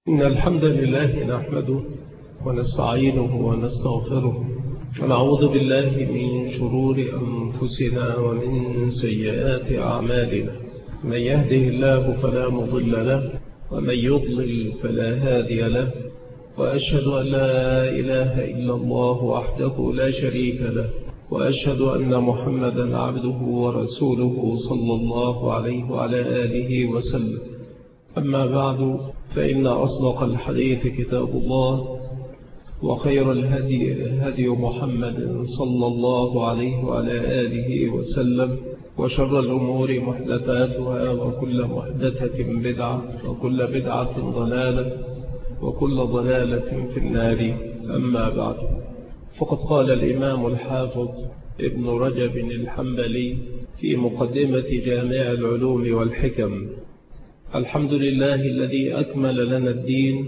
إن الحمد لله نحمده ونستعينه ونستغفره ونعوذ بالله من شرور أنفسنا ومن سيئات أعمالنا. من يهده الله فلا مضل له ومن يضلل فلا هادي له، وأشهد أن لا إله إلا الله وحده لا شريك له، وأشهد أن محمدا عبده ورسوله صلى الله عليه وعلى آله وسلم. أما بعد، فإن أصدق الحديث كتاب الله، وخير الهدي هدي محمد صلى الله عليه وعلى آله وسلم، وشر الأمور محدثاتها، وكل محدثة بدعة، وكل بدعة ضلالة، وكل ضلالة في النار. أما بعد، فقد قال الإمام الحافظ ابن رجب الحنبلي في مقدمة جامع العلوم والحكم: الحمد لله الذي أكمل لنا الدين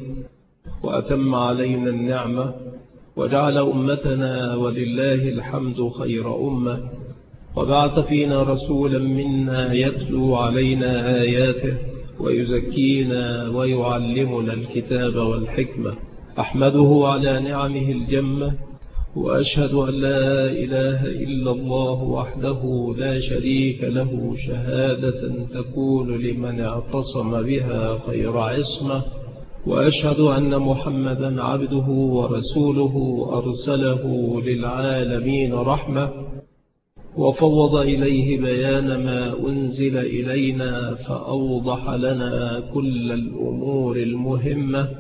وأتم علينا النعمة، وجعل أمتنا ولله الحمد خير أمة، وبعث فينا رسولا منا يتلو علينا آياته ويزكينا ويعلمنا الكتاب والحكمة. أحمده على نعمه الجمة، وأشهد أن لا إله إلا الله وحده لا شريك له، شهادة تكون لمن اعتصم بها خير عصمة. وأشهد أن محمدا عبده ورسوله أرسله للعالمين رحمة، وفوض إليه بيان ما أنزل إلينا، فأوضح لنا كل الأمور المهمة،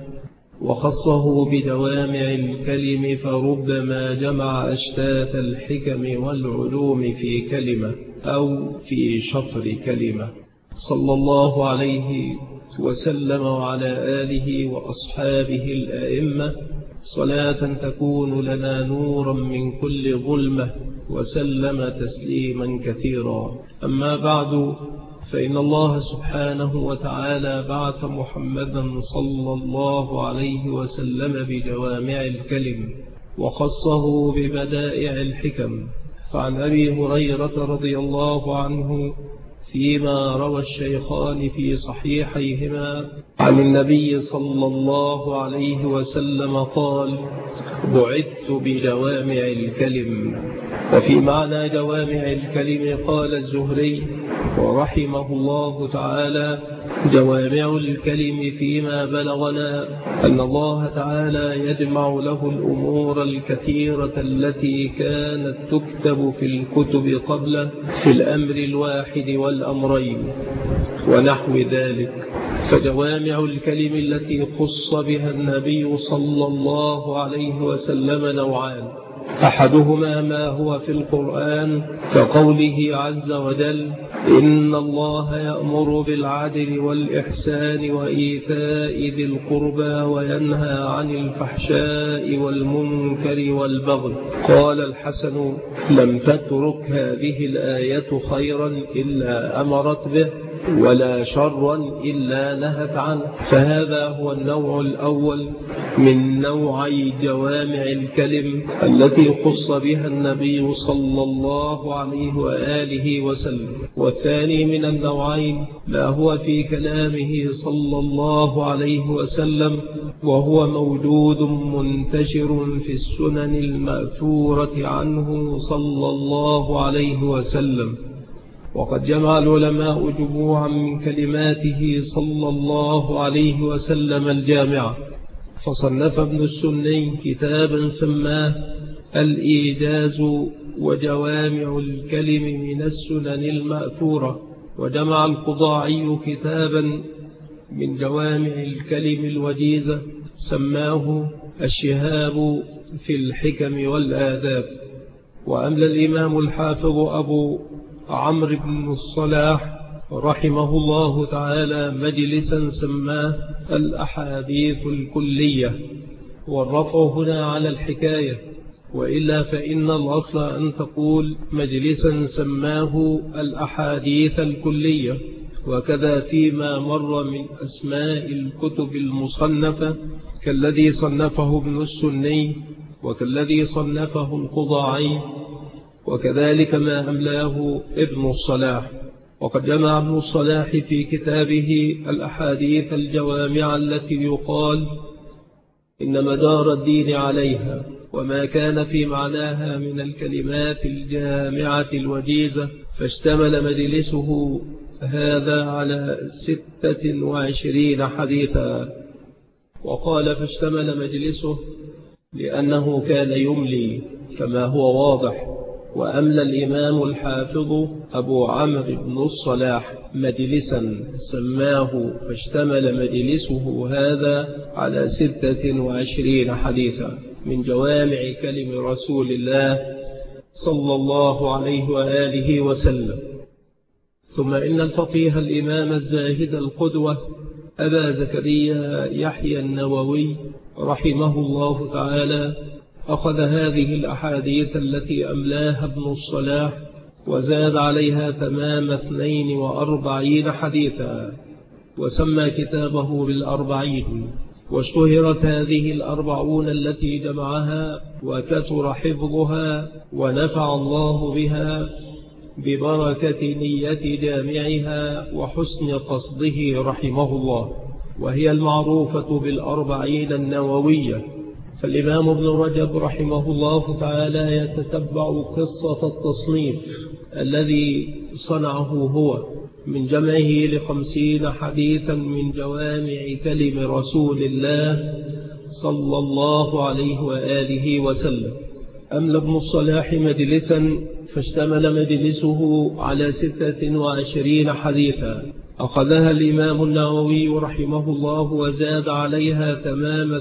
وخصه بدوامع الكلم، فربما جمع أشتات الحكم والعلوم في كلمة أو في شطر كلمة. صلى الله عليه وسلم وعلى آله وأصحابه الأئمة صلاة تكون لنا نورا من كل ظلمة، وسلم تسليما كثيرا. أما بعد، فإن الله سبحانه وتعالى بعث محمدا صلى الله عليه وسلم بجوامع الكلم، وخصه ببدائع الحكم. فعن أبي هريرة رضي الله عنه فيما روى الشيخان في صحيحيهما عن النبي صلى الله عليه وسلم قال: بعثت بجوامع الكلم. وفي معنى جوامع الكلم قال الزهري ورحمه الله تعالى: جوامع الكلم فيما بلغنا أن الله تعالى يجمع له الأمور الكثيرة التي كانت تكتب في الكتب قبله في الأمر الواحد والأمرين ونحو ذلك. فجوامع الكلم التي خص بها النبي صلى الله عليه وسلم نوعان: أحدهما ما هو في القرآن كقوله عز وجل: إن الله يأمر بالعدل والإحسان وإيتاء ذي القربى وينهى عن الفحشاء والمنكر والبغي. قال الحسن: لم تترك هذه الآية خيرا إلا أمرت به، ولا شرا إلا نهت عنه. فهذا هو النوع الأول من نوعي جوامع الكلم التي خص بها النبي صلى الله عليه وآله وسلم. والثاني من النوعين ما هو في كلامه صلى الله عليه وسلم، وهو موجود منتشر في السنن المأثورة عنه صلى الله عليه وسلم. وقد جمع العلماء جموعا من كلماته صلى الله عليه وسلم الجامعة، فصنف ابن السني كتابا سماه الإيجاز وجوامع الكلم من السنن المأثورة، وجمع القضاعي كتابا من جوامع الكلم الوجيزة سماه الشهاب في الحكم والآداب. وأملى الإمام الحافظ أبو عمرو بن الصلاح رحمه الله تعالى مجلسا سماه الأحاديث الكلية، والرفع هنا على الحكاية، وإلا فإن الأصل أن تقول مجلسا سماه الأحاديث الكلية. وكذا فيما مر من أسماء الكتب المصنفة كالذي صنفه ابن السني، وكالذي صنفه القضاعي، وكذلك ما أملاه ابن الصلاح. وقد جمع ابن الصلاح في كتابه الأحاديث الجوامع التي يقال إن مدار الدين عليها وما كان في معناها من الكلمات الجامعة الوجيزة، فاشتمل مجلسه هذا على 26 حديثا. وقال فاشتمل مجلسه لأنه كان يملي كما هو واضح، وأملى الإمام الحافظ أبو عمرو بن الصلاح مجلسا سماه فاشتمل مجلسه هذا على 26 حديثا من جوامع كلم رسول الله صلى الله عليه وآله وسلم. ثم إن الفقيه الإمام الزاهد القدوة أبا زكريا يحيى النووي رحمه الله تعالى أخذ هذه الأحاديث التي أملاها ابن الصلاح وزاد عليها تمام 42 حديثا، وسمى كتابه بال40. واشتهرت هذه ال40 التي جمعها وكثر حفظها ونفع الله بها ببركة نية جامعها وحسن قصده رحمه الله، وهي المعروفة بال40 النووية. فالإمام ابن رجب رحمه الله تعالى يتتبع قصة التصنيف الذي صنعه هو من جمعه ل50 حديثا من جوامع كلم رسول الله صلى الله عليه وآله وسلم. أملى ابن الصلاح مجلسا فاشتمل مجلسه على 26 حديثا، أخذها الإمام النووي رحمه الله وزاد عليها تمام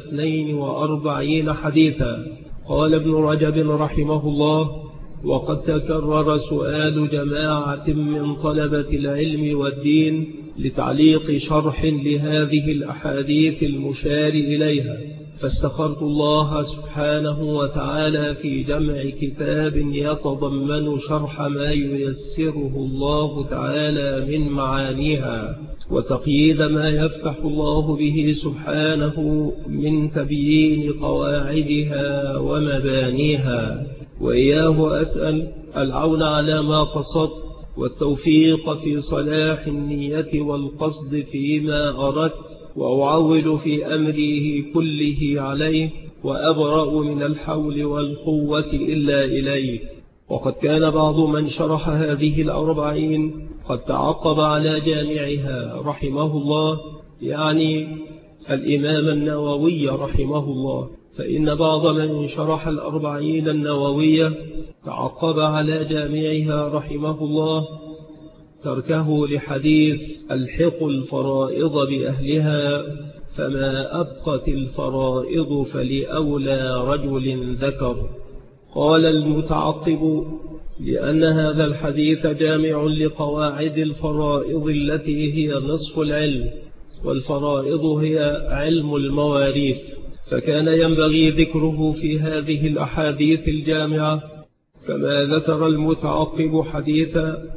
42 حديثا. قال ابن رجب رحمه الله: وقد تكرر سؤال جماعة من طلبة العلم والدين لتعليق شرح لهذه الأحاديث المشار إليها، فاستخرت الله سبحانه وتعالى في جمع كتاب يتضمن شرح ما ييسره الله تعالى من معانيها، وتقييد ما يفتح الله به سبحانه من تبيين قواعدها ومبانيها. وإياه أسأل العون على ما قصدت، والتوفيق في صلاح النية والقصد فيما أردت، وأعول في أمره كله عليه، وأبرأ من الحول والقوة إلا إليه. وقد كان بعض من شرح هذه ال40 قد تعقب على جامعها رحمه الله، يعني الإمام النووي رحمه الله، فإن بعض من شرح ال40 النووية تعقب على جامعها رحمه الله تركه لحديث الحق الفرائض بأهلها، فما أبقت الفرائض فلأولى رجل ذكر. قال المتعقب: لأن هذا الحديث جامع لقواعد الفرائض التي هي نصف العلم، والفرائض هي علم المواريث، فكان ينبغي ذكره في هذه الأحاديث الجامعة، كما ذكر المتعقب حديث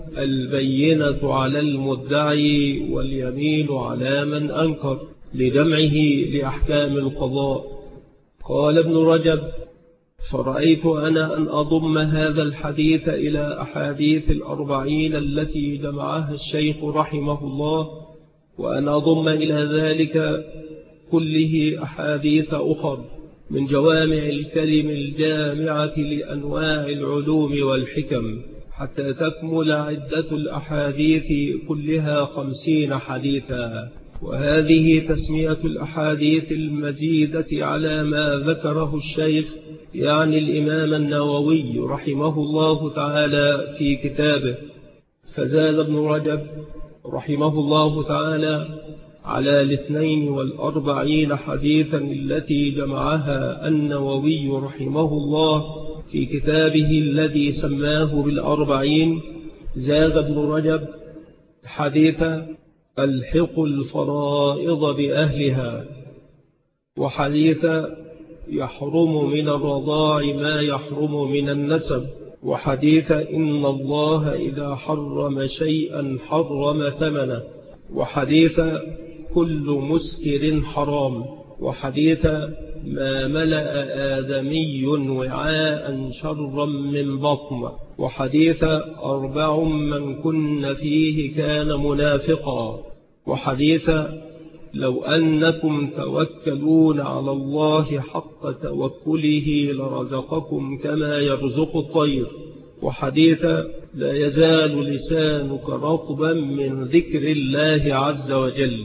البينة على المدعي واليمين على من أنكر لجمعه لأحكام القضاء. قال ابن رجب: فرأيت أنا أن أضم هذا الحديث إلى أحاديث ال40 التي جمعها الشيخ رحمه الله، وأن أضم إلى ذلك كله أحاديث أخر من جوامع الكلم الجامعة لأنواع العلوم والحكم، حتى تكمل عدة الأحاديث كلها 50 حديثا. وهذه تسمية الأحاديث المزيدة على ما ذكره الشيخ، يعني الإمام النووي رحمه الله تعالى في كتابه. فزاد ابن رجب رحمه الله تعالى على 42 حديثا التي جمعها النووي رحمه الله في كتابه الذي سماه بال40. زاد ابن رجب حديث الحق الفرائض بأهلها، وحديث يحرم من الرضاع ما يحرم من النسب، وحديث إن الله إذا حرم شيئا حرم ثمنه، وحديث كل مسكر حرام، وحديث ما ملأ آدمي وعاء شرا من بطن، وحديث 4 من كن فيه كان منافقا، وحديث لو أنكم توكلون على الله حق توكله لرزقكم كما يرزق الطير، وحديث لا يزال لسانك رطبا من ذكر الله عز وجل.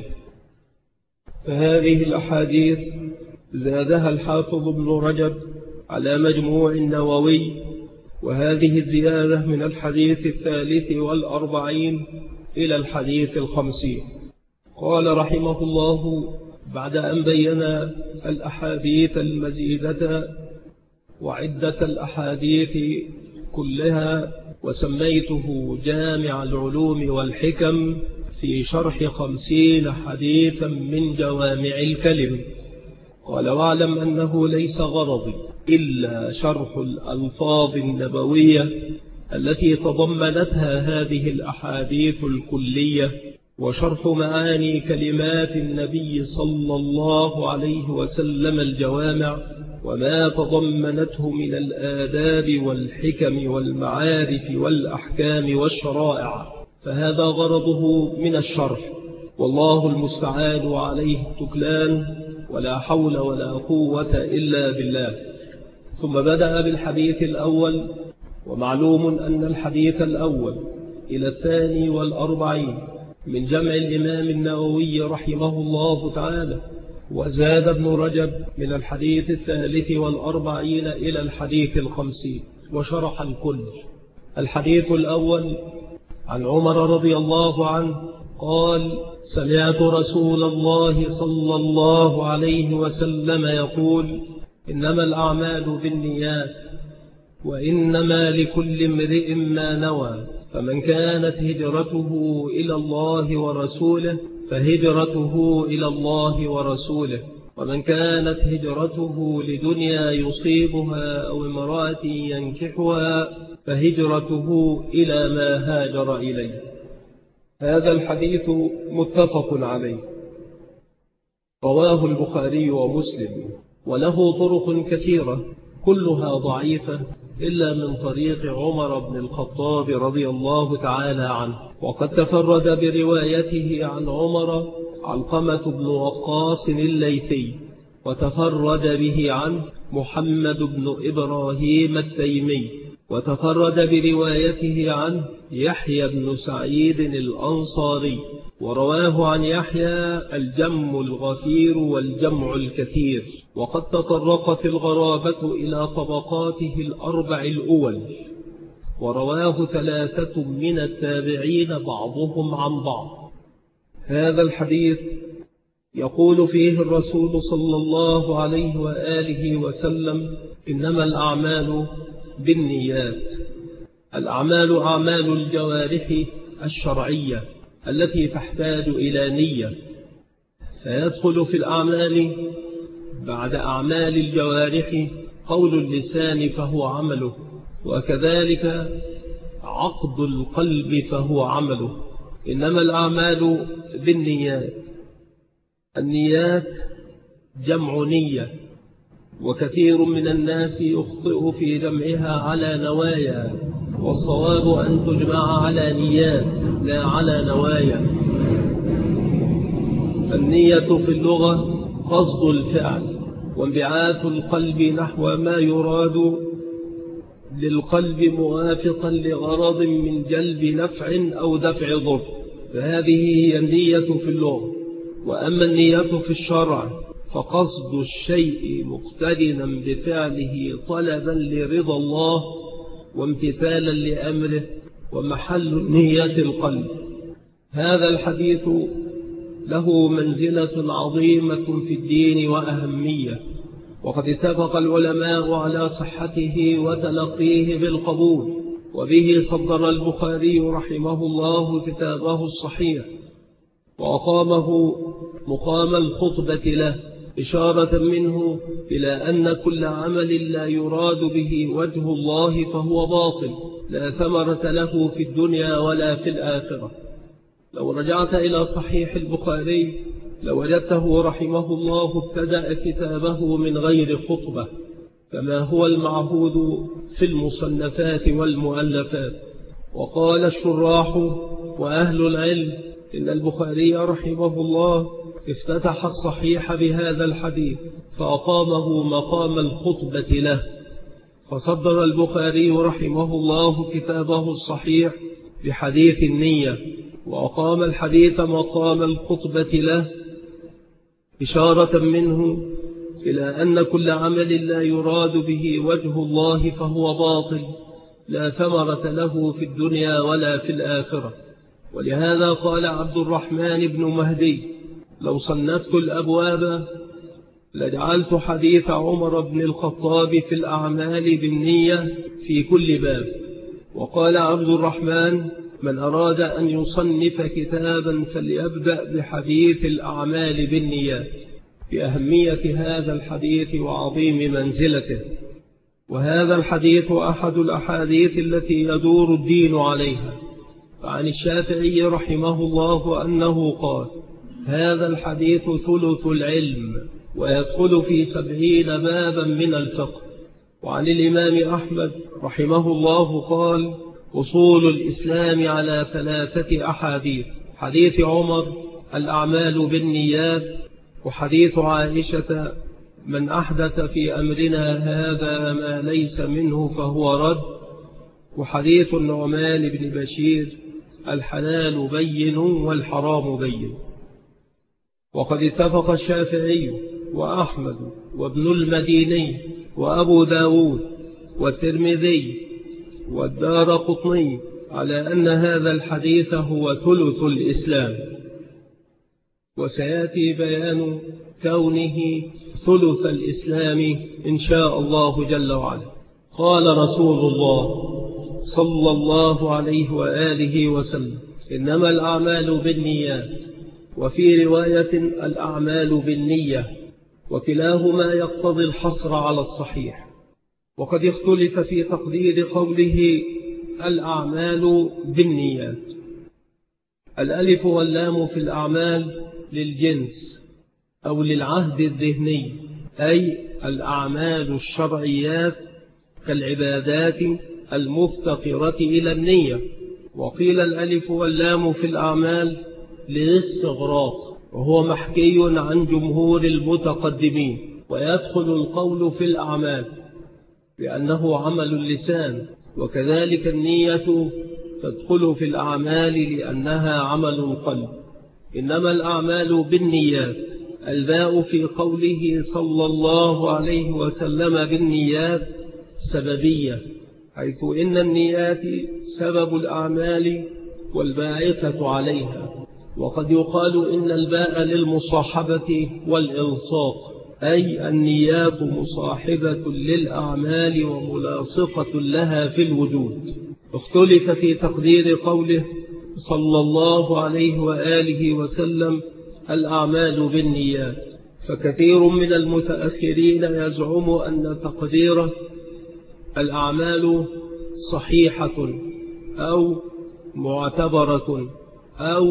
فهذه الأحاديث زادها الحافظ ابن رجب على مجموع النووي، وهذه الزيادة من الحديث 43 إلى الحديث 50. قال رحمه الله بعد أن بين الأحاديث المزيدة وعدة الأحاديث كلها، وسميته جامع العلوم والحكم في شرح 50 حديثا من جوامع الكلم. قال واعلم أنه ليس غرضي إلا شرح الألفاظ النبوية التي تضمنتها هذه الأحاديث الكلية، وشرح معاني كلمات النبي صلى الله عليه وسلم الجوامع وما تضمنته من الآداب والحكم والمعارف والأحكام والشرائع، فهذا غرضه من الشرح، والله المستعان عليه التكلان، ولا حول ولا قوة إلا بالله. ثم بدأ بالحديث الأول، ومعلوم أن الحديث الأول إلى 42 من جمع الإمام النووي رحمه الله تعالى، وزاد ابن رجب من الحديث 43 إلى الحديث 50 وشرح الكل. الحديث الأول عن عمر رضي الله عنه قال: سمعت رسول الله صلى الله عليه وسلم يقول: إنما الأعمال بالنيات، وإنما لكل امرئ ما نوى، فمن كانت هجرته إلى الله ورسوله فهجرته إلى الله ورسوله، ومن كانت هجرته لدنيا يصيبها أو امرأة ينكحها فهجرته إلى ما هاجر إليه. هذا الحديث متفق عليه، رواه البخاري ومسلم، وله طرق كثيرة كلها ضعيفة إلا من طريق عمر بن الخطاب رضي الله تعالى عنه. وقد تفرد بروايته عن عمر علقمة بن وقاص الليثي، وتفرد به عنه محمد بن إبراهيم التيمي، وتفرد بروايته عنه يحيى بن سعيد الأنصاري، ورواه عن يحيى الجم الغفير والجمع الكثير. وقد تطرقت الغرابة إلى طبقاته الأربع الأول، ورواه 3 من التابعين بعضهم عن بعض. هذا الحديث يقول فيه الرسول صلى الله عليه وآله وسلم: إنما الأعمال بالنيات. الأعمال أعمال الجوارح الشرعية التي تحتاج إلى نية، فيدخل في الأعمال بعد أعمال الجوارح قول اللسان فهو عمله، وكذلك عقد القلب فهو عمله. إنما الأعمال بالنيات. النيات جمع نية، وكثير من الناس يخطئ في جمعها على نوايا، والصواب أن تجمع على نيات لا على نوايا. النية في اللغة قصد الفعل، وانبعاث القلب نحو ما يراد للقلب موافقا لغرض من جلب نفع أو دفع ضر، فهذه هي النية في اللغة. وأما النية في الشرع فقصد الشيء مقترنا بفعله طلبا لرضا الله وامتثالا لأمره، ومحل النية القلب. هذا الحديث له منزلة عظيمة في الدين وأهمية، وقد اتفق العلماء على صحته وتلقيه بالقبول، وبه صدر البخاري رحمه الله كتابه الصحيح، وأقامه مقام الخطبة له، إشارة منه إلى أن كل عمل لا يراد به وجه الله فهو باطل، لا ثمرة له في الدنيا ولا في الآخرة. لو رجعت إلى صحيح البخاري لوجدته رحمه الله ابتدأ كتابه من غير خطبة كما هو المعهود في المصنفات والمؤلفات. وقال الشراح وأهل العلم إن البخاري رحمه الله افتتح الصحيح بهذا الحديث فأقامه مقام الخطبة له، فصدر البخاري رحمه الله كتابه الصحيح بحديث النية، وأقام الحديث مقام الخطبة له، إشارة منه إلى أن كل عمل لا يراد به وجه الله فهو باطل لا ثمرة له في الدنيا ولا في الآخرة. ولهذا قال عبد الرحمن بن مهدي: لو صنفت الأبواب لجعلت حديث عمر بن الخطاب في الأعمال بالنية في كل باب. وقال عبد الرحمن: من أراد أن يصنف كتابا فليبدأ بحديث الأعمال بالنيات، بأهمية هذا الحديث وعظيم منزلته. وهذا الحديث أحد الأحاديث التي يدور الدين عليها. فعن الشافعي رحمه الله أنه قال: هذا الحديث ثلث العلم ويدخل في 70 بابا من الفقه. وعن الإمام أحمد رحمه الله قال: أصول الإسلام على 3 أحاديث: حديث عمر الأعمال بالنيات، وحديث عائشة من أحدث في أمرنا هذا ما ليس منه فهو رد، وحديث النعمان بن بشير الحلال بين والحرام بين. وقد اتفق الشافعي وأحمد وابن المديني وأبو داود والترمذي والدارقطني على أن هذا الحديث هو ثلث الإسلام، وسيأتي بيان كونه ثلث الإسلام إن شاء الله جل وعلا. قال رسول الله صلى الله عليه وآله وسلم: إنما الأعمال بالنيات، وفي رواية الأعمال بالنية، وكلاهما يقتضي الحصر على الصحيح. وقد اختلف في تقدير قوله الأعمال بالنيات. الألف واللام في الأعمال للجنس أو للعهد الذهني، أي الأعمال الشرعيات كالعبادات المفتقرة إلى النية. وقيل الألف واللام في الأعمال للاستغراق، وهو محكي عن جمهور المتقدمين. ويدخل القول في الأعمال لأنه عمل اللسان، وكذلك النية تدخل في الأعمال لأنها عمل القلب. إنما الأعمال بالنيات. الباء في قوله صلى الله عليه وسلم بالنيات سببية، حيث إن النيات سبب الأعمال والباعثة عليها. وقد يقال إن الباء للمصاحبة والإلصاق، أي النيات مصاحبة للأعمال وملاصقة لها في الوجود. اختلف في تقدير قوله صلى الله عليه وآله وسلم الأعمال بالنيات، فكثير من المتأخرين يزعم أن تقديره الأعمال صحيحة أو معتبرة أو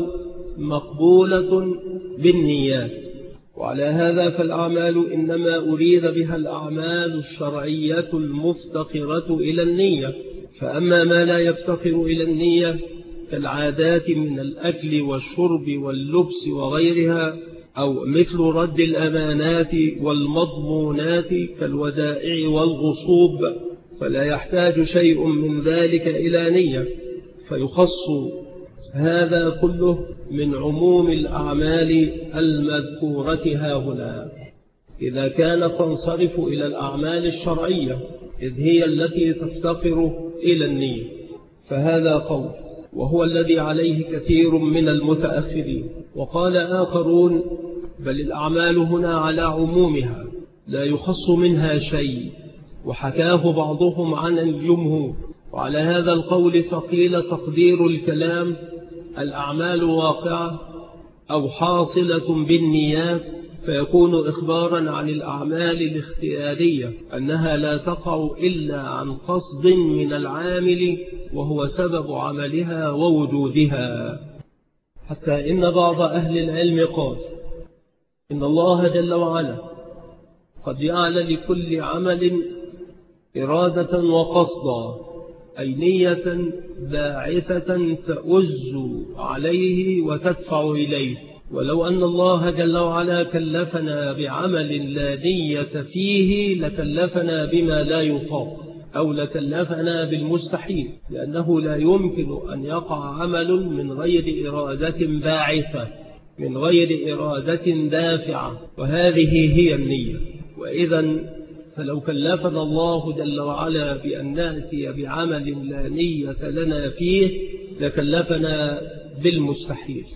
مقبولة بالنيات. وعلى هذا فالأعمال إنما أريد بها الأعمال الشرعية المفتقرة إلى النية. فأما ما لا يفتقر إلى النية كالعادات من الأكل والشرب واللبس وغيرها، أو مثل رد الأمانات والمضمونات كالودائع والغصوب، فلا يحتاج شيء من ذلك إلى نية، فيخص هذا كله من عموم الأعمال المذكورة هاهنا، إذا كانت تنصرف إلى الأعمال الشرعية، إذ هي التي تفتقر إلى النية. فهذا قول، وهو الذي عليه كثير من المتأخرين. وقال آخرون: بل الأعمال هنا على عمومها لا يخص منها شيء، وحكاه بعضهم عن الجمهور. وعلى هذا القول فقيل تقدير الكلام الأعمال واقعة أو حاصلة بالنيات، فيكون إخبارا عن الأعمال الاختيارية أنها لا تقع إلا عن قصد من العامل وهو سبب عملها ووجودها. حتى إن بعض أهل العلم قال إن الله جل وعلا قد جعل لكل عمل إرادة وقصدا، أي نية باعثة تؤز عليه وتدفع إليه. ولو أن الله جل وعلا كلفنا بعمل لا نية فيه لكلفنا بما لا يطاق، أو لكلفنا بالمستحيل، لأنه لا يمكن أن يقع عمل من غير إرادة باعثة، من غير إرادة دافعة، وهذه هي النية. وإذا فلو كلفنا الله جل وعلا بأن نأتي بعمل لا نية لنا فيه لكلفنا بالمستحيل.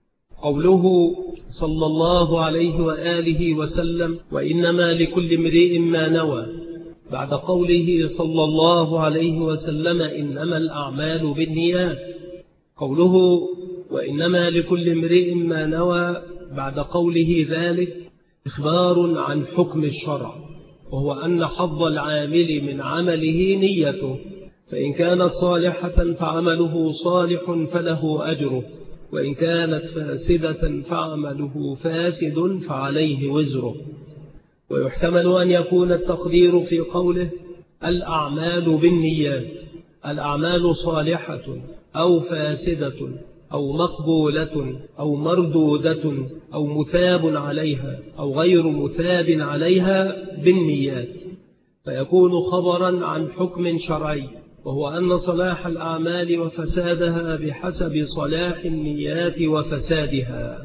قوله صلى الله عليه وآله وسلم: وإنما لكل امرئ ما نوى، بعد قوله صلى الله عليه وسلم: إنما الأعمال بالنيات. قوله وإنما لكل امرئ ما نوى بعد قوله ذلك إخبار عن حكم الشرع، وهو أن حظ العامل من عمله نيته، فإن كانت صالحة فعمله صالح فله أجره، وإن كانت فاسدة فعمله فاسد فعليه وزره. ويحتمل أن يكون التقدير في قوله الأعمال بالنيات الأعمال صالحة أو فاسدة أو مقبولة أو مردودة أو مثاب عليها أو غير مثاب عليها بالنيات، فيكون خبرا عن حكم شرعي، وهو أن صلاح الأعمال وفسادها بحسب صلاح النيات وفسادها.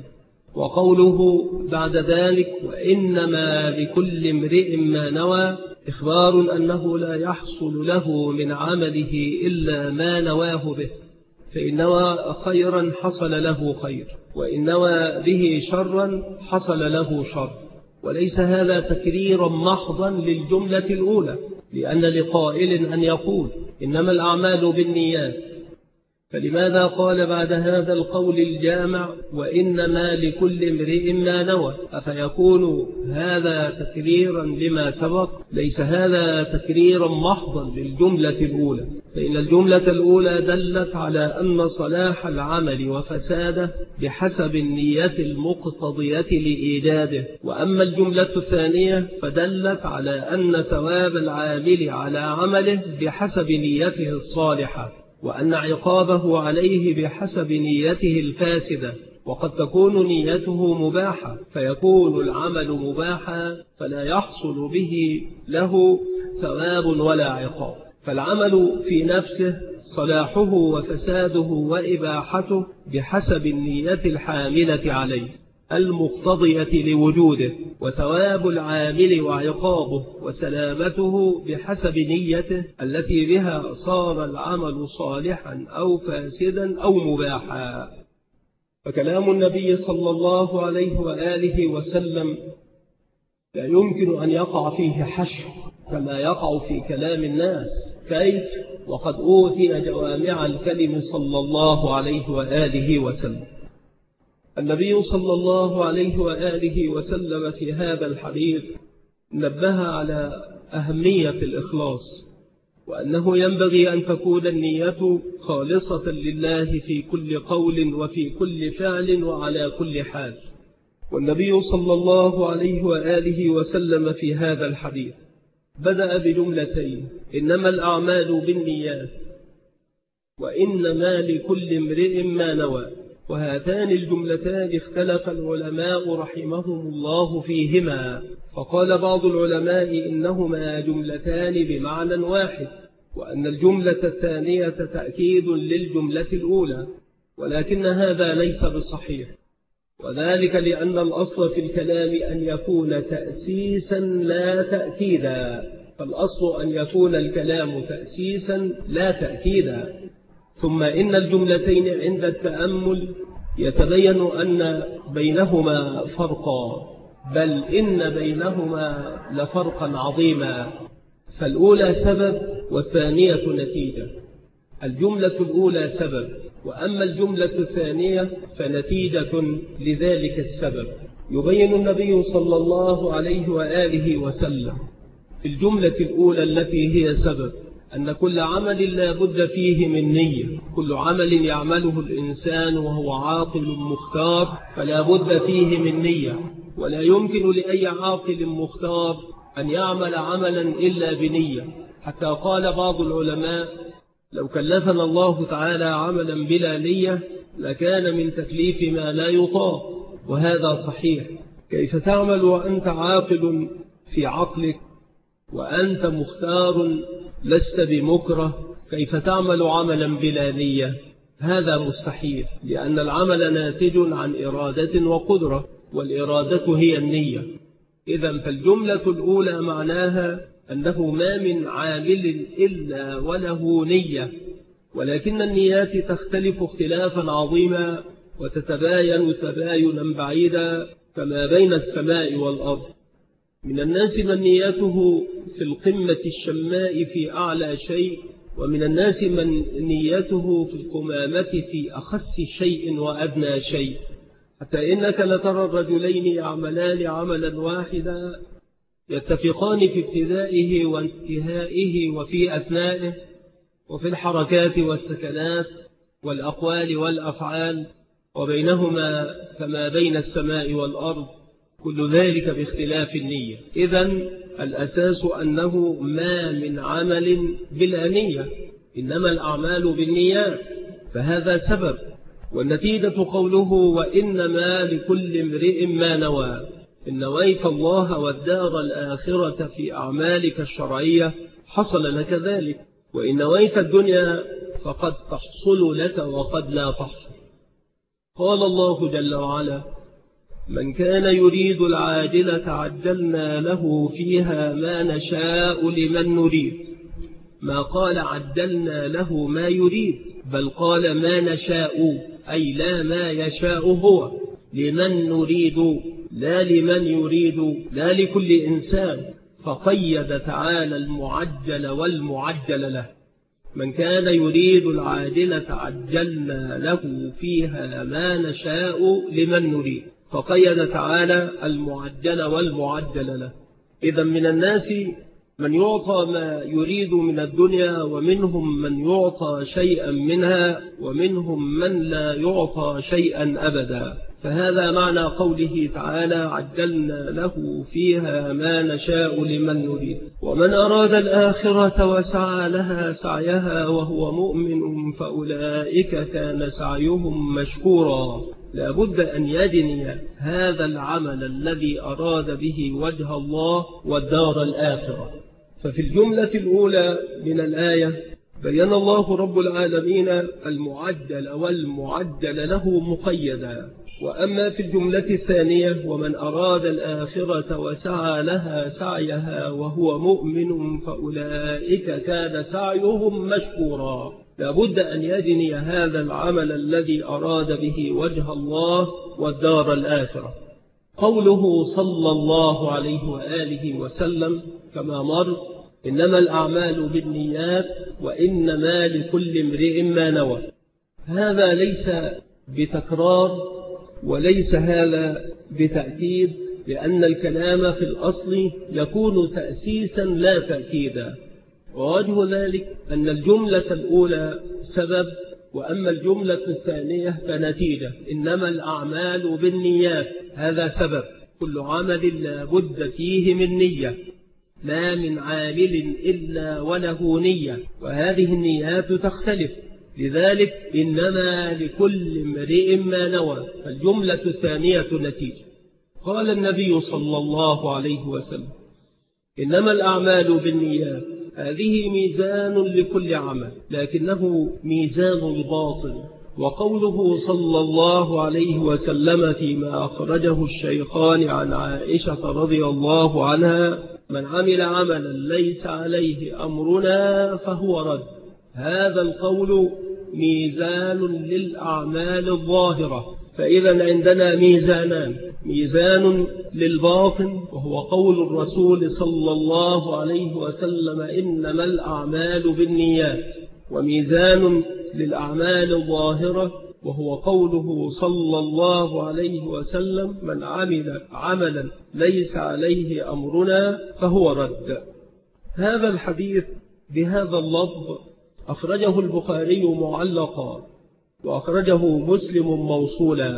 وقوله بعد ذلك وإنما لكل امرئ ما نوى إخبار أنه لا يحصل له من عمله إلا ما نواه به، فإن نوى خيرا حصل له خير، وإن نوى به شرا حصل له شر. وليس هذا تكريرا محضا للجملة الأولى، لأن لقائل أن يقول إنما الأعمال بالنيات، فلماذا قال بعد هذا القول الجامع وإنما لكل امرئ ما نوى؟ أفيكون هذا تكريرا لما سبق؟ ليس هذا تكريرا محضا للجملة الأولى، فإن الجملة الأولى دلت على أن صلاح العمل وفساده بحسب النية المقتضية لإيجاده، وأما الجملة الثانية فدلت على أن ثواب العامل على عمله بحسب نيته الصالحة، وأن عقابه عليه بحسب نيته الفاسدة. وقد تكون نيته مباحة فيكون العمل مباحا فلا يحصل به له ثواب ولا عقاب. فالعمل في نفسه صلاحه وفساده وإباحته بحسب النية الحاملة عليه المقتضية لوجوده، وثواب العامل وعقابه وسلامته بحسب نيته التي بها صار العمل صالحا أو فاسدا أو مباحا. فكلام النبي صلى الله عليه وآله وسلم لا يمكن أن يقع فيه حشو كما يقع في كلام الناس. كيف وقد أوتي جوامع الكلم صلى الله عليه وآله وسلم؟ النبي صلى الله عليه وآله وسلم في هذا الحديث نبه على أهمية الإخلاص، وأنه ينبغي أن تكون النية خالصة لله في كل قول وفي كل فعل وعلى كل حال. والنبي صلى الله عليه وآله وسلم في هذا الحديث بدأ بجملتين: إنما الأعمال بالنيات وإنما لكل امرئ ما نوى. وهاتان الجملتان اختلف العلماء رحمهم الله فيهما، فقال بعض العلماء إنهما جملتان بمعنى واحد، وأن الجملة الثانية تأكيد للجملة الأولى، ولكن هذا ليس بصحيح، وذلك لأن الأصل في الكلام أن يكون تأسيسا لا تأكيدا، فالأصل أن يكون الكلام تأسيسا لا تأكيدا. ثم إن الجملتين عند التأمل يتبين أن بينهما فرقا، بل إن بينهما لفرقا عظيما، فالأولى سبب والثانية نتيجة. الجملة الأولى سبب، وأما الجملة الثانية فنتيجة لذلك السبب. يبين النبي صلى الله عليه وآله وسلم في الجملة الأولى التي هي سبب أن كل عمل لا بد فيه من نية، كل عمل يعمله الإنسان وهو عاقل مختار فلا بد فيه من نية، ولا يمكن لأي عاقل مختار أن يعمل عملا إلا بنية، حتى قال بعض العلماء: لو كلفنا الله تعالى عملا بلا نية لكان من تكليف ما لا يطاق. وهذا صحيح. كيف تعمل وأنت عاقل في عقلك وأنت مختار لست بمكره؟ كيف تعمل عملا بلا نية؟ هذا مستحيل، لأن العمل ناتج عن إرادة وقدرة، والإرادة هي النية. إذن فالجملة الأولى معناها أنه ما من عامل إلا وله نية، ولكن النيات تختلف اختلافا عظيما وتتباين تباينا بعيدا كما بين السماء والأرض. من الناس من نيته في القمة الشماء في أعلى شيء، ومن الناس من نيته في القمامة في أخس شيء وأدنى شيء، حتى إنك لترى الرجلين يعملان عملا واحدا يتفقان في ابتدائه وانتهائه وفي أثنائه وفي الحركات والسكنات والأقوال والأفعال، وبينهما كما بين السماء والأرض، كل ذلك باختلاف النية. إذن الأساس أنه ما من عمل بلا نية، إنما الأعمال بالنيات، فهذا سبب. والنتيجة قوله: وإنما لكل امرئ ما نوى. إن نويت الله والدار الآخرة في أعمالك الشرعية حصل لك ذلك، وإن نويت الدنيا فقد تحصل لك وقد لا تحصل. قال الله جل وعلا: من كان يريد العاجلة عجلنا له فيها ما نشاء لمن نريد. ما قال عجلنا له ما يريد، بل قال ما نشاء، أي لا ما يشاء هو، لمن نريد لا لمن يريد، لا لكل إنسان. فقيد تعالى المعجل والمعجل له. من كان يريد العاجلة عجلنا له فيها ما نشاء لمن نريد، فقيد تعالى المعجل والمعجل له. إذا من الناس من يعطى ما يريد من الدنيا، ومنهم من يعطى شيئا منها، ومنهم من لا يعطى شيئا أبدا. فهذا معنى قوله تعالى: عجلنا له فيها ما نشاء لمن نريد. ومن أراد الآخرة وسعى لها سعيها وهو مؤمن فأولئك كان سعيهم مشكورا. لا بد أن يدني هذا العمل الذي أراد به وجه الله والدار الآخرة. ففي الجملة الأولى من الآية بيّن الله رب العالمين المعجل والمعجل له مقيدا. وأما في الجملة الثانية: ومن أراد الآخرة وسعى لها سعيها وهو مؤمن فأولئك كان سعيهم مشكورا. لابد أن يدني هذا العمل الذي أراد به وجه الله والدار الآخرة. قوله صلى الله عليه وآله وسلم كما مر: إنما الأعمال بالنيات وإنما لكل امرئ ما نوى. هذا ليس بتكرار وليس هذا بتأكيد، لأن الكلام في الأصل يكون تأسيسا لا تأكيدا. ووجه ذلك أن الجملة الأولى سبب، وأما الجملة الثانية فنتيجة. إنما الأعمال بالنيات، هذا سبب. كل عمل لا بد فيه من نية، ما من عامل إلا وله نية، وهذه النيات تختلف. لذلك إنما لكل امرئ ما نوى، فالجملة الثانية نتيجة. قال النبي صلى الله عليه وسلم: إنما الأعمال بالنيات. هذه ميزان لكل عمل، لكنه ميزان الباطن. وقوله صلى الله عليه وسلم فيما أخرجه الشيخان عن عائشة رضي الله عنها: من عمل عملا ليس عليه أمرنا فهو رد. هذا القول ميزان للأعمال الظاهرة. فإذا عندنا ميزانان: ميزان للباطن وهو قول الرسول صلى الله عليه وسلم: إنما الأعمال بالنيات، وميزان للأعمال الظاهرة وهو قوله صلى الله عليه وسلم: من عمل عملا ليس عليه أمرنا فهو رد. هذا الحديث بهذا اللفظ أخرجه البخاري معلقا، وأخرجه مسلم موصولا،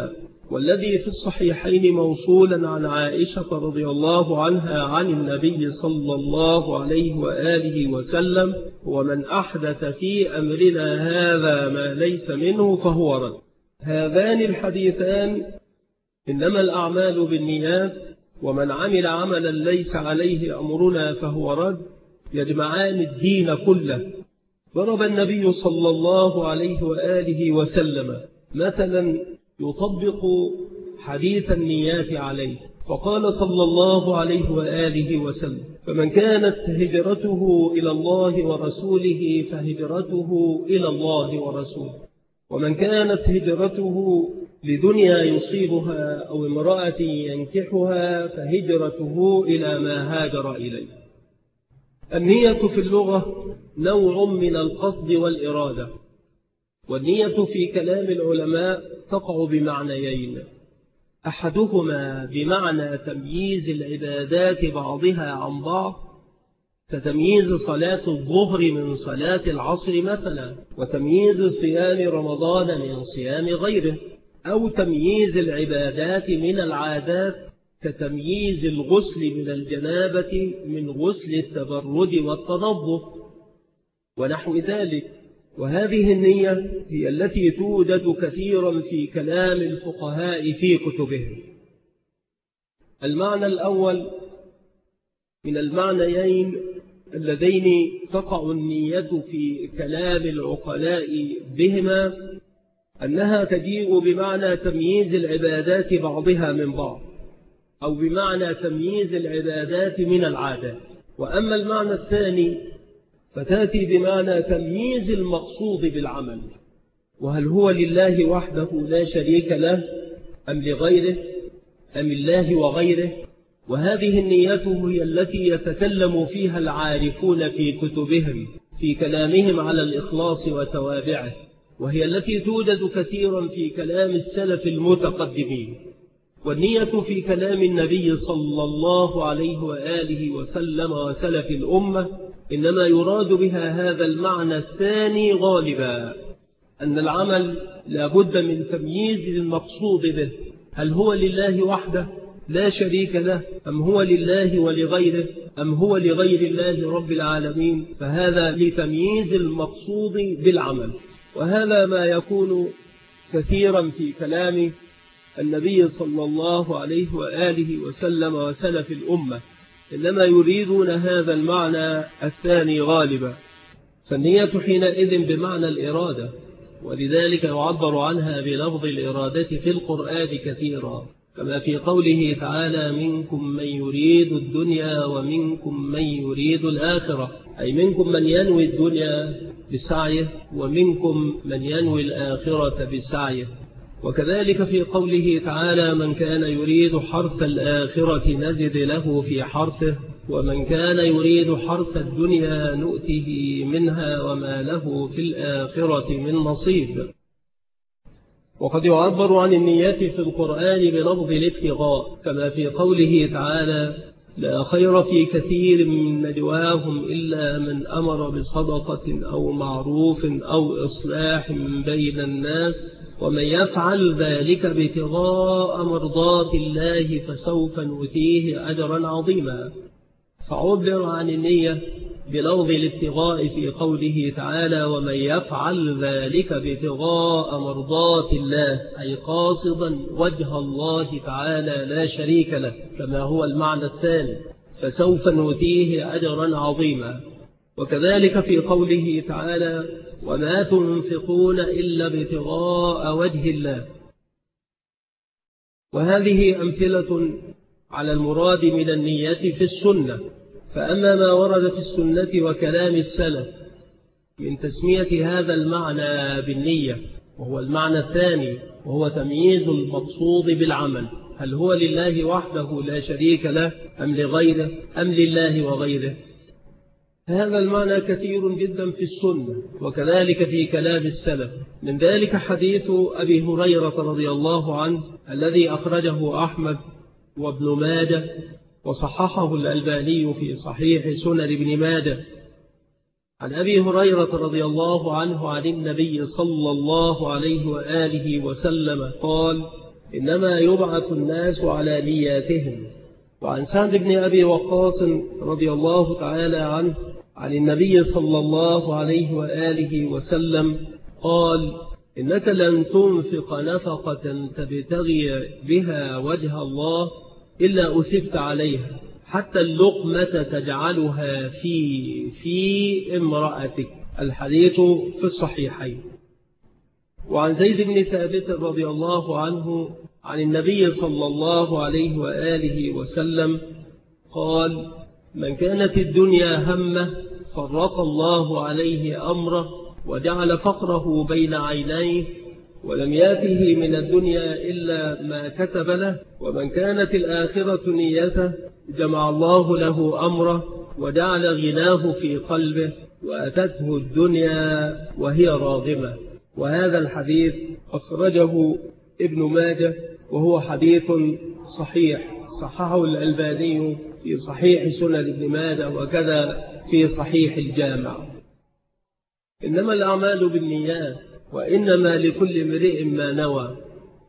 والذي في الصحيحين موصولا عن عائشة رضي الله عنها عن النبي صلى الله عليه وآله وسلم: ومن أحدث في أمرنا هذا ما ليس منه فهو رد. هذان الحديثان إنما الأعمال بالنيات ومن عمل عملا ليس عليه أمرنا فهو رد يجمعان الدين كله. ضرب النبي صلى الله عليه وآله وسلم مثلا يطبق حديث النيات عليه، فقال صلى الله عليه وآله وسلم: فمن كانت هجرته إلى الله ورسوله فهجرته إلى الله ورسوله، ومن كانت هجرته لدنيا يصيبها أو امرأة ينكحها فهجرته إلى ما هاجر إليه. النية في اللغة نوع من القصد والإرادة، والنية في كلام العلماء تقع بمعنيين: أحدهما بمعنى تمييز العبادات بعضها عن بعض، كتمييز صلاة الظهر من صلاة العصر مثلا، وتمييز صيام رمضان من صيام غيره، أو تمييز العبادات من العادات كتمييز الغسل من الجنابة من غسل التبرد والتنظف ونحو ذلك. وهذه النية هي التي توجد كثيرا في كلام الفقهاء في كتبهم. المعنى الأول من المعنيين اللذين تقع النية في كلام العقلاء بهما أنها تجيء بمعنى تمييز العبادات بعضها من بعض، أو بمعنى تمييز العبادات من العادات. وأما المعنى الثاني فتأتي بمعنى تمييز المقصود بالعمل، وهل هو لله وحده لا شريك له أم لغيره أم الله وغيره. وهذه النية هي التي يتكلم فيها العارفون في كتبهم في كلامهم على الإخلاص وتوابعه، وهي التي توجد كثيرا في كلام السلف المتقدمين. والنية في كلام النبي صلى الله عليه وآله وسلم وسلف الأمة إنما يراد بها هذا المعنى الثاني غالبا، أن العمل لا بد من تمييز المقصود به، هل هو لله وحده لا شريك له أم هو لله ولغيره أم هو لغير الله رب العالمين، فهذا لتمييز المقصود بالعمل. وهذا ما يكون كثيرا في كلام النبي صلى الله عليه وآله وسلم وسلف الأمة، إنما يريدون هذا المعنى الثاني غالبا. فالنية حينئذ بمعنى الإرادة، ولذلك يعبر عنها بلفظ الإرادة في القرآن كثيرا، كما في قوله تعالى: منكم من يريد الدنيا ومنكم من يريد الآخرة، أي منكم من ينوي الدنيا بسعيه ومنكم من ينوي الآخرة بسعيه. وكذلك في قوله تعالى: من كان يريد حرث الآخرة نزد له في حرثه ومن كان يريد حرث الدنيا نؤته منها وما له في الآخرة من نصيب. وقد يعبر عن النية في القرآن بلفظ الابتغاء، كما في قوله تعالى: لا خير في كثير من نجواهم إلا من أمر بصدقة أو معروف أو إصلاح بين الناس ومن يفعل ذلك ابتغاء مرضات الله فسوف نؤتيه أجرا عظيما. فعبر عن النية بلفظ الابتغاء في قوله تعالى: ومن يفعل ذلك ابتغاء مرضات الله، أي قاصدا وجه الله تعالى لا شريك له، كما هو المعنى الثاني: فسوف نؤتيه أجرا عظيما. وكذلك في قوله تعالى: وما تنفقون إلا ابتغاء وجه الله. وهذه أمثلة على المراد من النية في السنة. فأما ما ورد في السنة وكلام السلف من تسمية هذا المعنى بالنية، وهو المعنى الثاني، وهو تمييز المقصود بالعمل، هل هو لله وحده لا شريك له أم لغيره أم لله وغيره، هذا المعنى كثير جدا في السنة وكذلك في كلام السلف. من ذلك حديث أبي هريرة رضي الله عنه الذي أخرجه أحمد وابن ماجه وصححه الألباني في صحيح سنن ابن ماجه، عن أبي هريرة رضي الله عنه عن النبي صلى الله عليه وآله وسلم قال: إنما يبعث الناس على نياتهم. وعن سعد بن أبي وقاص رضي الله تعالى عنه عن النبي صلى الله عليه وآله وسلم قال: إنك لن تنفق نفقة تبتغي بها وجه الله إلا أثبت عليها، حتى اللقمة تجعلها في امرأتك. الحديث في الصحيحين. وعن زيد بن ثابت رضي الله عنه عن النبي صلى الله عليه وآله وسلم قال: من كانت الدنيا همه فرق الله عليه أمره وجعل فقره بين عينيه، ولم ياته من الدنيا إلا ما كتب له. ومن كانت الآخرة نيته جمع الله له أمره وجعل غناه في قلبه، وأتته الدنيا وهي راغمة. وهذا الحديث أخرجه ابن ماجه، وهو حديث صحيح، صححه الألباني في صحيح سنن ابن ماجه، وكذا في صحيح الجامع. إنما الأعمال بالنيات، وإنما لكل امرئ ما نوى.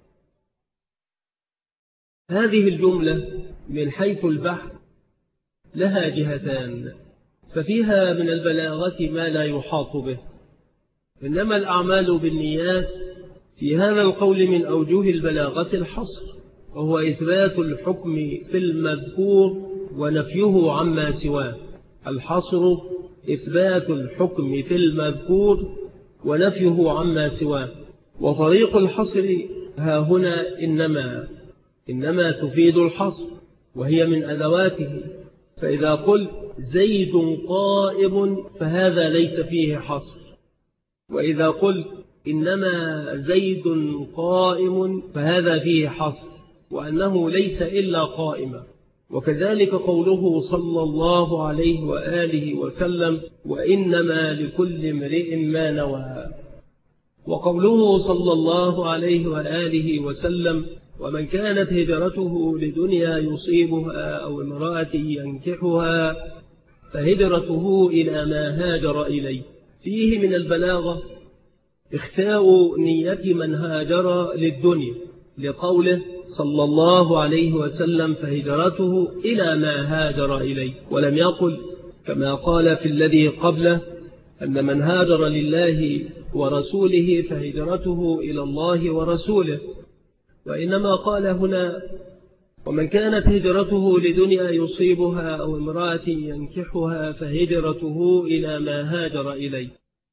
هذه الجملة من حيث البحث لها جهتان، ففيها من البلاغة ما لا يحاط به. إنما الأعمال بالنيات في هذا القول من أوجه البلاغة الحصر، وهو إثبات الحكم في المذكور ونفيه عما سواه. الحصر إثبات الحكم في المذكور ونفيه عما سواه. وطريق الحصر ها هنا إنما تفيد الحصر، وهي من أدواته. فإذا قلت زيد قائم فهذا ليس فيه حصر، وإذا قلت إنما زيد قائم فهذا فيه حصر، وأنه ليس إلا قائما. وكذلك قوله صلى الله عليه وآله وسلم: وإنما لكل امرئ ما نوى. وقوله صلى الله عليه وآله وسلم: ومن كانت هجرته لدنيا يصيبها أو امرأة ينكحها فهجرته إلى ما هاجر إليه. فيه من البلاغة اخفاء نية من هاجر للدنيا، لقوله صلى الله عليه وسلم: فهجرته إلى ما هاجر إليه. ولم يقل كما قال في الذي قبله أن من هاجر لله ورسوله فهجرته إلى الله ورسوله، وإنما قال هنا: ومن كانت هجرته لدنيا يصيبها أو امرأة ينكحها فهجرته إلى ما هاجر إليه.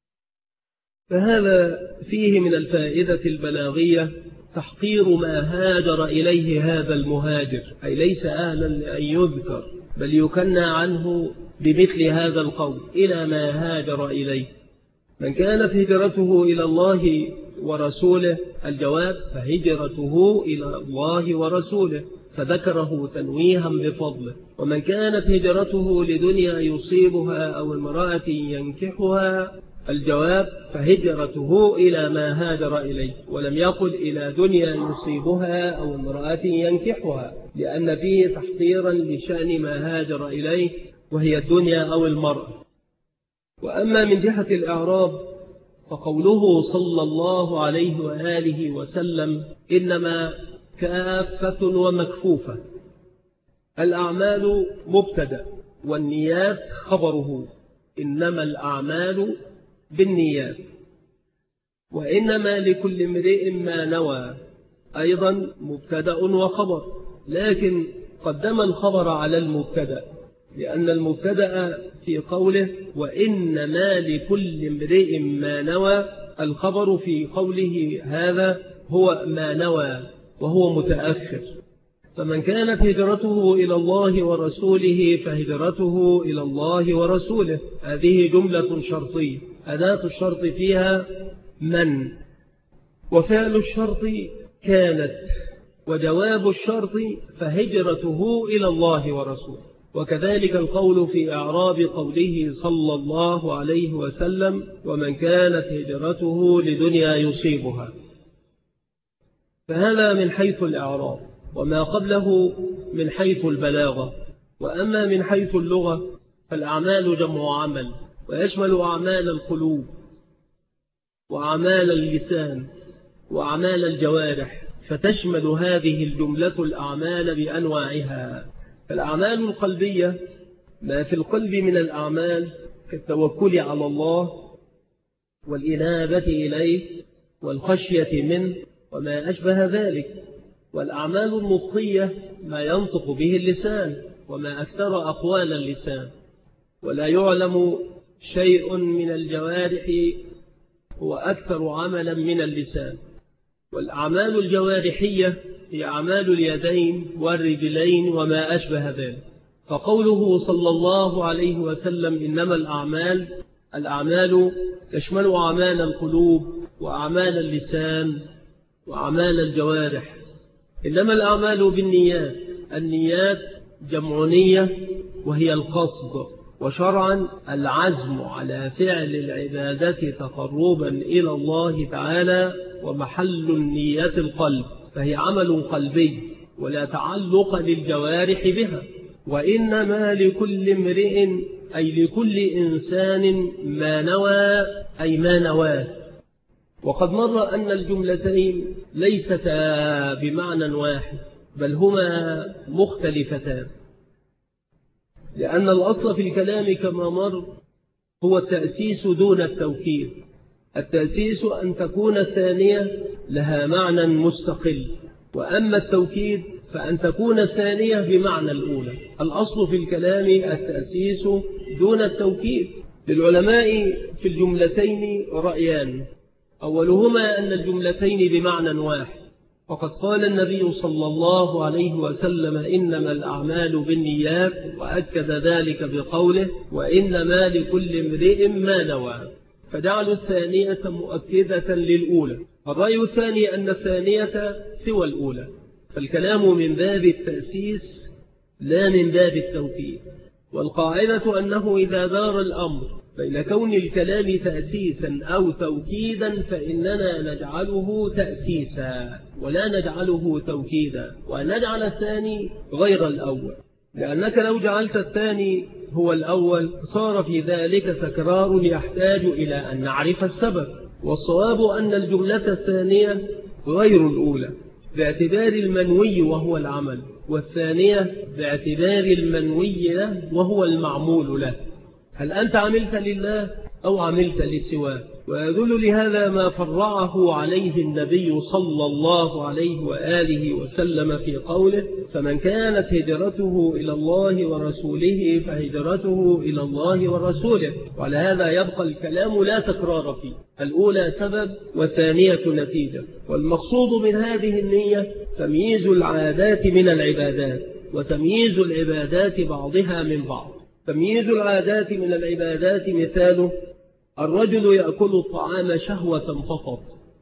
فهذا فيه من الفائدة البلاغية تحقير ما هاجر إليه هذا المهاجر، أي ليس أهلا لأن يذكر، بل يكنى عنه بمثل هذا القول: إلى ما هاجر إليه. من كانت هجرته إلى الله ورسوله، الجواب: فهجرته إلى الله ورسوله، فذكره تنويها بفضله. ومن كانت هجرته لدنيا يصيبها أو امرأة ينكحها، الجواب: فهجرته إلى ما هاجر إليه، ولم يقل إلى دنيا يصيبها أو امرأة ينكحها، لأن فيه تحقيرا لشأن ما هاجر إليه، وهي الدنيا أو المرأة. وأما من جهة الإعراب فقوله صلى الله عليه وآله وسلم: إنما كافة ومكفوفة. الأعمال مبتدأ والنيات خبره، إنما الأعمال بالنيات. وإنما لكل امرئ ما نوى أيضا مبتدأ وخبر، لكن قدم الخبر على المبتدأ، لأن المبتدأ في قوله وإنما لكل امرئ ما نوى، الخبر في قوله هذا هو ما نوى وهو متأخر. فمن كانت هجرته إلى الله ورسوله فهجرته إلى الله ورسوله. هذه جملة شرطية، أداة الشرط فيها من، وفعل الشرط كانت، وجواب الشرط فهجرته إلى الله ورسوله. وكذلك القول في إعراب قوله صلى الله عليه وسلم: ومن كانت هجرته لدنيا يصيبها. فهذا من حيث الإعراب، وما قبله من حيث البلاغة. وأما من حيث اللغة فالأعمال جمع عمل، ويشمل أعمال القلوب وأعمال اللسان وأعمال الجوارح فتشمل هذه الجملة الأعمال بأنواعها. فالأعمال القلبية ما في القلب من الأعمال كالتوكل على الله والإنابة إليه والخشية منه وما أشبه ذلك. والأعمال النطقية ما ينطق به اللسان وما أكثر أقوال اللسان، ولا يعلم شيء من الجوارح هو أكثر عملا من اللسان. والأعمال الجوارحية هي أعمال اليدين والرجلين وما أشبه ذلك. فقوله صلى الله عليه وسلم إنما الأعمال تشمل أعمال القلوب وأعمال اللسان وأعمال الجوارح. إنما الأعمال بالنيات. النيات جمع نية وهي القصد، وشرعا العزم على فعل العبادة تقربا إلى الله تعالى، ومحل النية القلب، فهي عمل قلبي ولا تعلق للجوارح بها. وإنما لكل امرئ أي لكل إنسان ما نوى أي ما نواه. وقد مر أن الجملتين ليستا بمعنى واحد، بل هما مختلفتان، لأن الأصل في الكلام كما مر هو التأسيس دون التوكيد. التأسيس أن تكون الثانية لها معنى مستقل، وأما التوكيد فأن تكون الثانية بمعنى الأولى. الأصل في الكلام التأسيس دون التوكيد. للعلماء في الجملتين رأيان، أولهما أن الجملتين بمعنى واحد، فقد قال النبي صلى الله عليه وسلم إنما الأعمال بالنيات، وأكد ذلك بقوله وإنما لكل امرئ ما نوى، فجعلوا الثانية مؤكدة للأولى. الرأي الثاني أن الثانية سوى الأولى، فالكلام من باب التأسيس لا من باب التوكيد. والقاعدة أنه إذا دار الأمر بين كون الكلام تأسيسا أو توكيدا فإننا نجعله تأسيسا ولا نجعله توكيدا، ونجعل الثاني غير الأول، لأنك لو جعلت الثاني هو الأول صار في ذلك تكرار يحتاج إلى أن نعرف السبب. والصواب أن الجملة الثانية غير الأولى باعتبار المنوي وهو العمل، والثانية باعتبار المنوي له وهو المعمول له. هل أنت عملت لله أو عملت لسواه؟ ويدل لهذا ما فرعه عليه النبي صلى الله عليه وآله وسلم في قوله فمن كانت هجرته إلى الله ورسوله فهجرته إلى الله ورسوله. وعلى هذا يبقى الكلام لا تكرار فيه، الأولى سبب والثانية نتيجة. والمقصود من هذه النية تمييز العادات من العبادات، وتمييز العبادات بعضها من بعض. تمييز العادات من العبادات مثاله الرجل يأكل الطعام شهوة فقط،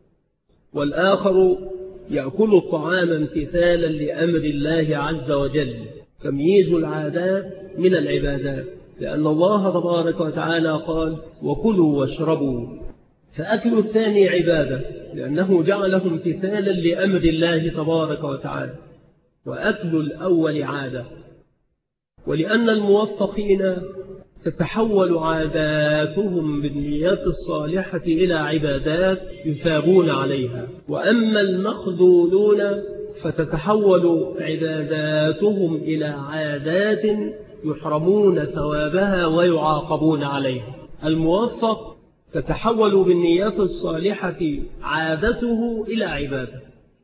والآخر يأكل الطعام امتثالا لأمر الله عز وجل. تمييز العادات من العبادات، لأن الله تبارك وتعالى قال وكلوا واشربوا، فأكل الثاني عبادة لأنه جعله امتثالا لأمر الله تبارك وتعالى، وأكل الأول عادة. ولأن الموفقين تتحول عاداتهم بالنيات الصالحة إلى عبادات يثابون عليها، وأما المخذولون فتتحول عباداتهم إلى عادات يحرمون ثوابها ويعاقبون عليها. الموفق تتحول بالنيات الصالحة عادته إلى عبادة،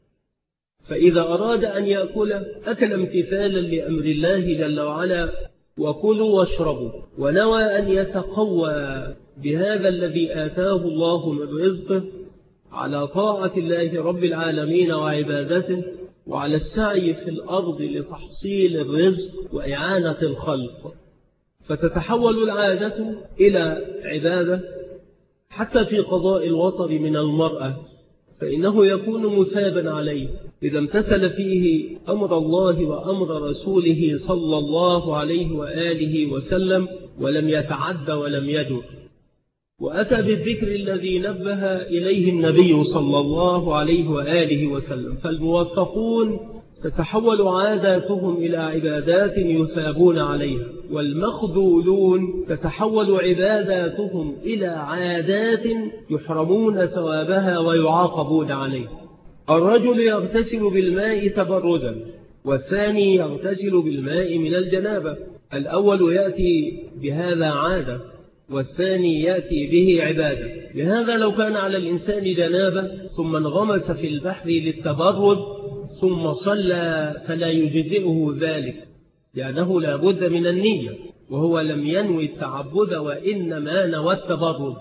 فإذا أراد أن يأكل أكل امتثالا لأمر الله جل وعلا وكلوا واشربوا، ونوى أن يتقوى بهذا الذي آتاه الله من رزقه على طاعة الله رب العالمين وعبادته، وعلى السعي في الأرض لتحصيل الرزق وإعانة الخلق، فتتحول العادة إلى عبادة. حتى في قضاء الوطر من المرأة فإنه يكون مثابا عليه إذا امتثل فيه أمر الله وأمر رسوله صلى الله عليه وآله وسلم ولم يتعد ولم يجر. وأتى بالذكر الذي نبه إليه النبي صلى الله عليه وآله وسلم. فالموفقون تتحول عاداتهم إلى عبادات يثابون عليها، والمخذولون تتحول عباداتهم إلى عادات يحرمون ثوابها ويعاقبون عليها. الرجل يغتسل بالماء تبردا، والثاني يغتسل بالماء من الجنابة. الأول يأتي بهذا عادة، والثاني يأتي به عبادة. لهذا لو كان على الإنسان جنابة ثم انغمس في البحر للتبرد ثم صلى فلا يجزئه ذلك، لأنه لا بد من النية، وهو لم ينوي التعبد وإنما نوى التبرد.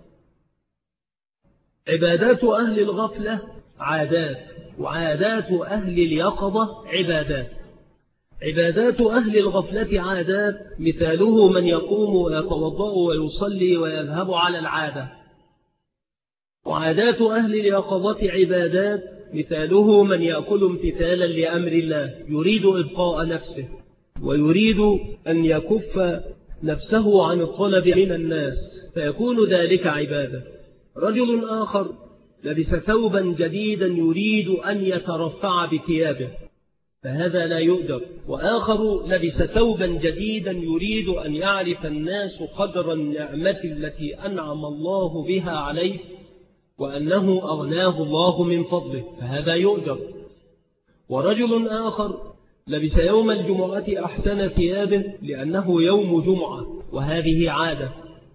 عبادات أهل الغفلة عادات، وعادات أهل اليقظة عبادات. عبادات أهل الغفلة عادات، مثاله من يقوم ويتوضأ ويصلي ويذهب على العادة. وعادات أهل اليقظة عبادات، مثاله من يأكل امتثالا لأمر الله، يريد إبقاء نفسه ويريد أن يكف نفسه عن الطلب من الناس، فيكون ذلك عبادة. رجل آخر لبس ثوبا جديدا يريد أن يترفع بثيابه، فهذا لا يؤجر. وآخر لبس ثوبا جديدا يريد أن يعرف الناس قدر النعمة التي أنعم الله بها عليه وأنه أغناه الله من فضله، فهذا يؤجر. ورجل آخر لبس يوم الجمعة أحسن ثيابه لأنه يوم جمعة، وهذه عادة.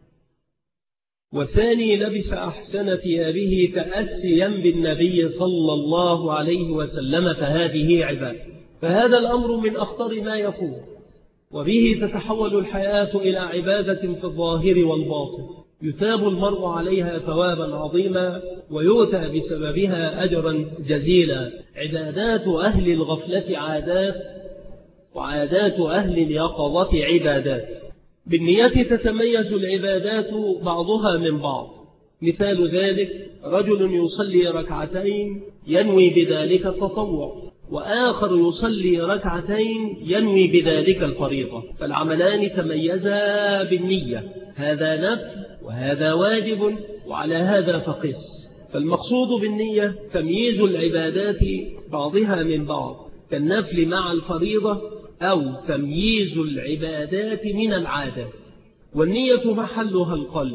والثاني لبس أحسن ثيابه تأسيا بالنبي صلى الله عليه وسلم، فهذه عبادة. فهذا الأمر من أخطر ما يكون، وبه تتحول الحياة إلى عبادة في الظاهر والباطن، يثاب المرء عليها ثوابا عظيما ويؤتى بسببها أجرا جزيلا. عبادات أهل الغفلة عادات، وعادات أهل اليقظة عبادات. بالنية تتميز العبادات بعضها من بعض. مثال ذلك رجل يصلي ركعتين ينوي بذلك التطوع، وآخر يصلي ركعتين ينوي بذلك الفريضة، فالعملان تميزا بالنية، هذا نفل وهذا واجب، وعلى هذا فقس. فالمقصود بالنية تمييز العبادات بعضها من بعض، كالنفل مع الفريضة، أو تمييز العبادات من العادة. والنية محلها القلب،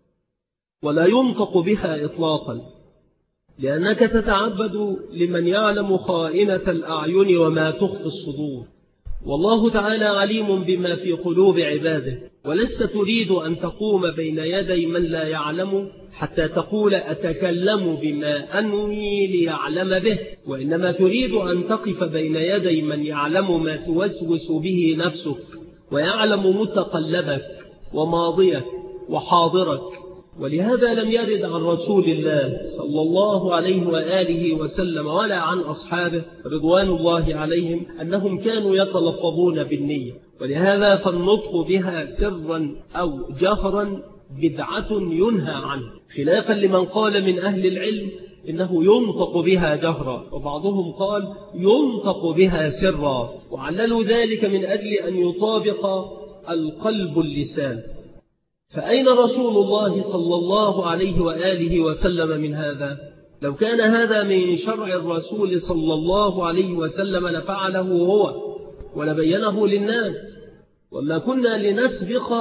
ولا ينطق بها إطلاقا، لأنك تتعبد لمن يعلم خائنة الأعين وما تخفي الصدور، والله تعالى عليم بما في قلوب عباده. ولست تريد أن تقوم بين يدي من لا يعلم حتى تقول أتكلم بما أنوي ليعلم به، وإنما تريد أن تقف بين يدي من يعلم ما توسوس به نفسك، ويعلم متقلبك وماضيك وحاضرك. ولهذا لم يرد عن رسول الله صلى الله عليه وآله وسلم ولا عن أصحابه رضوان الله عليهم أنهم كانوا يتلفظون بالنية. ولهذا فالنطق بها سرا أو جهرا بدعة ينهى عنه، خلافا لمن قال من أهل العلم إنه ينطق بها جهرا، وبعضهم قال ينطق بها سرا، وعللوا ذلك من أجل أن يطابق القلب اللسان. فأين رسول الله صلى الله عليه وآله وسلم من هذا؟ لو كان هذا من شرع الرسول صلى الله عليه وسلم لفعله هو ولبينه للناس، وما كنا لنسبق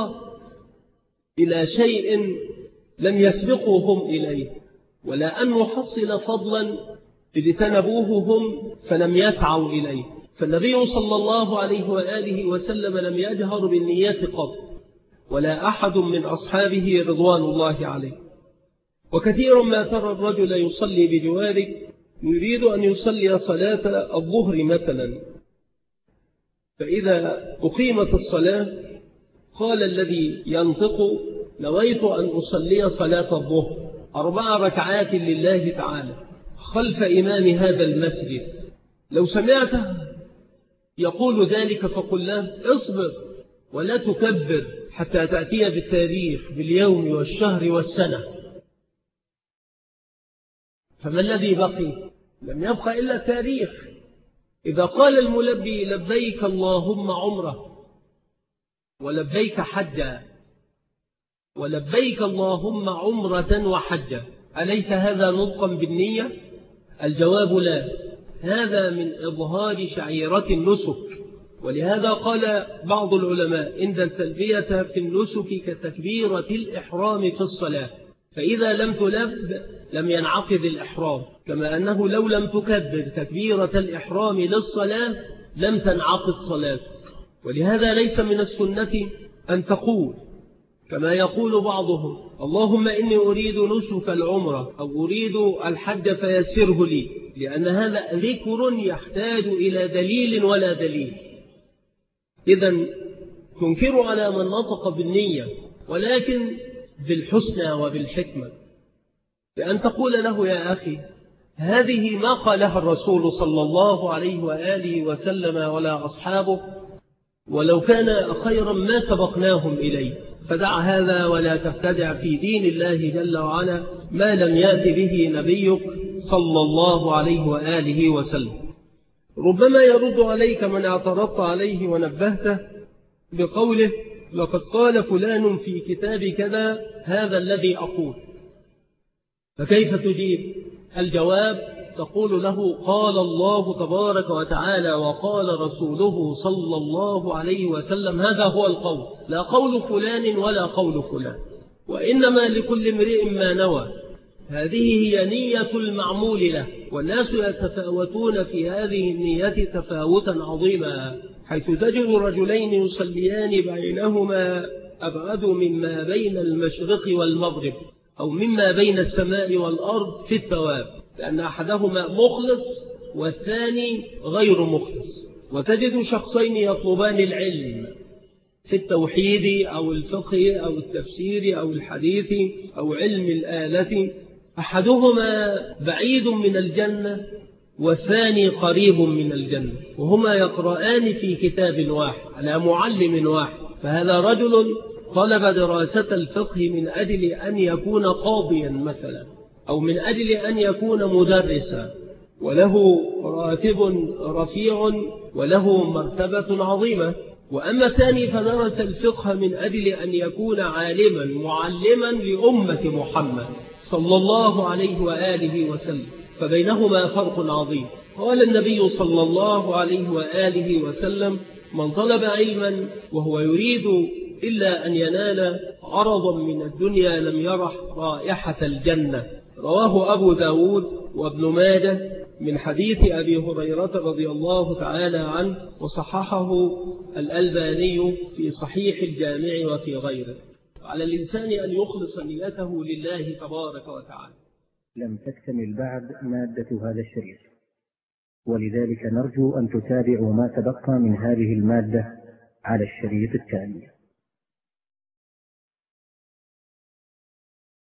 إلى شيء لم يسبقوهم إليه، ولا أن نحصل فضلا اجتنبوه هم فلم يسعوا إليه. فالنبي صلى الله عليه وآله وسلم لم يجهر بالنيات قط، ولا أحد من أصحابه رضوان الله عليه. وكثير ما ترى الرجل يصلي بجوارك يريد أن يصلي صلاة الظهر مثلا، فإذا أقيمت الصلاة قال الذي ينطق نويت أن أصلي صلاة الظهر 4 ركعات لله تعالى خلف إمام هذا المسجد. لو سمعته يقول ذلك فقل له اصبر ولا تكبر حتى تأتي بالتاريخ باليوم والشهر والسنة. فما الذي بقي؟ لم يبقى إلا التاريخ. إذا قال الملبي لبيك اللهم عمره ولبيك حجا ولبيك اللهم عمرة وحجا، أليس هذا نطقا بالنية؟ الجواب لا، هذا من إظهار شعيرة النسك. ولهذا قال بعض العلماء إن التلبية في النسك كتكبيرة الإحرام في الصلاة، فإذا لم تلب لم ينعقد الإحرام، كما أنه لو لم تكبر تكبيرة الإحرام للصلاة لم تنعقد صلاتك. ولهذا ليس من السنة أن تقول كما يقول بعضهم اللهم إني أريد نسك العمرة أو أريد الحج فيسره لي، لأن هذا ذكر يحتاج إلى دليل ولا دليل. إذن تنكر على من نطق بالنية، ولكن بالحسنى وبالحكمة، بأن تقول له يا أخي هذه ما قالها الرسول صلى الله عليه وآله وسلم ولا أصحابه، ولو كان خيرا ما سبقناهم إليه، فدع هذا ولا تبتدع في دين الله جل وعلا ما لم يأت به نبيك صلى الله عليه وآله وسلم. ربما يرد عليك من اعترضت عليه ونبهته بقوله لقد قال فلان في كتاب كذا هذا الذي أقول، فكيف تجيب؟ الجواب تقول له قال الله تبارك وتعالى وقال رسوله صلى الله عليه وسلم، هذا هو القول، لا قول فلان ولا قول فلان، وإنما لكل امرئ ما نوى. هذه هي نية المعمول له، والناس يتفاوتون في هذه النية تفاوتا عظيما، حيث تجد رجلين يصليان بينهما أبعد مما بين المشرق والمغرب، أو مما بين السماء والأرض في الثواب، لأن أحدهما مخلص والثاني غير مخلص. وتجد شخصين يطلبان العلم في التوحيد أو الفقه أو التفسير أو الحديث أو علم الآلة، أحدهما بعيد من الجنة والثاني قريب من الجنة، وهما يقرآن في كتاب واحد على معلم واحد. فهذا رجل طلب دراسة الفقه من أجل أن يكون قاضيا مثلا، أو من أجل أن يكون مدرسا، وله راتب رفيع وله مرتبة عظيمة. وأما الثاني فدرس الفقه من أجل أن يكون عالما معلما لأمة محمد صلى الله عليه وآله وسلم، فبينهما فرق عظيم. قال النبي صلى الله عليه وآله وسلم من طلب علما وهو يريد إلا أن ينال عرضا من الدنيا لم يرح رائحة الجنة. رواه أبو داود وابن ماجه من حديث أبي هريرة رضي الله تعالى عنه، وصححه الألباني في صحيح الجامع وفي غيره. على الإنسان أن يخلص نيته لله تبارك وتعالى. لم تكتمل بعد مادة هذا الشريط، ولذلك نرجو أن تتابعوا ما تبقى من هذه المادة على الشريط التالي.